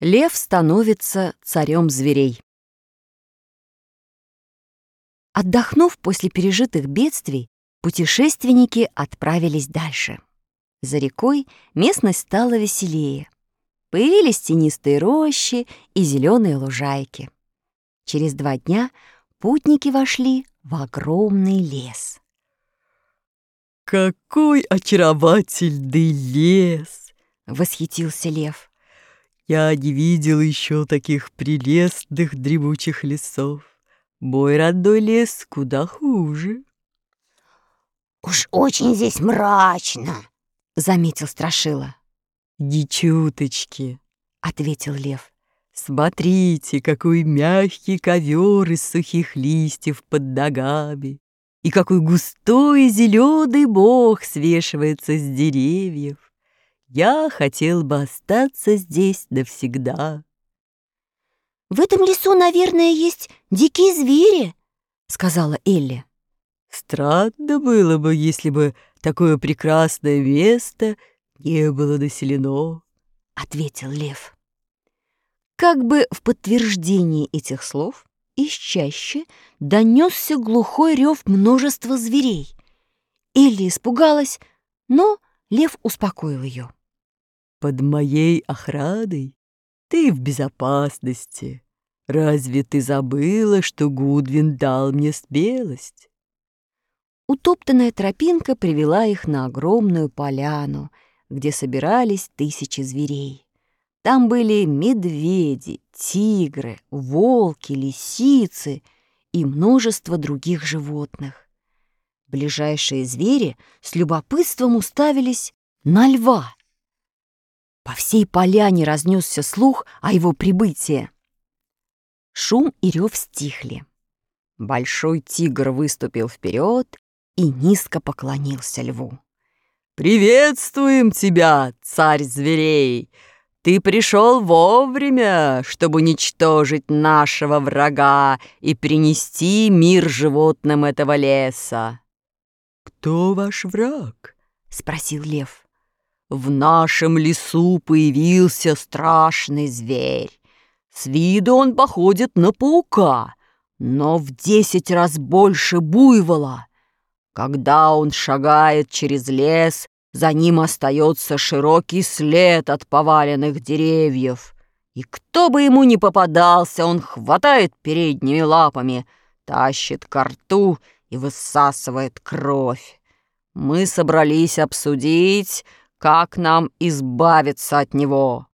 Лев становится царем зверей. Отдохнув после пережитых бедствий, путешественники отправились дальше. За рекой местность стала веселее. Появились тенистые рощи и зеленые лужайки. Через 2 дня путники вошли в огромный лес. «Какой очаровательный лес!» — восхитился лев. «Я не видел еще таких прелестных дремучих лесов. Мой родной лес куда хуже». «Уж очень здесь мрачно», — заметил Страшила. «Ни чуточки», — ответил лев. «Смотрите, какой мягкий ковер из сухих листьев под ногами, и какой густой зеленый мох свешивается с деревьев. Я хотел бы остаться здесь навсегда». «В этом лесу, наверное, есть дикие звери», — сказала Элли. «Странно было бы, если бы такое прекрасное место не было населено», — ответил лев. Как бы в подтверждение этих слов из чащи донесся глухой рев множества зверей. Элли испугалась, но лев успокоил ее. «Под моей охраной ты в безопасности. Разве ты забыла, что Гудвин дал мне смелость?» Утоптанная тропинка привела их на огромную поляну, где собирались тысячи зверей. Там были медведи, тигры, волки, лисицы и множество других животных. Ближайшие звери с любопытством уставились на льва. По всей поляне разнесся слух о его прибытии. Шум и рев стихли. Большой тигр выступил вперед и низко поклонился льву. «Приветствуем тебя, царь зверей! Ты пришел вовремя, чтобы уничтожить нашего врага и принести мир животным этого леса». «Кто ваш враг?» — спросил лев. «В нашем лесу появился страшный зверь. С виду он походит на паука, но в 10 раз больше буйвола. Когда он шагает через лес, за ним остается широкий след от поваленных деревьев. И кто бы ему ни попадался, он хватает передними лапами, тащит ко рту и высасывает кровь. Мы собрались обсудить, как нам избавиться от него».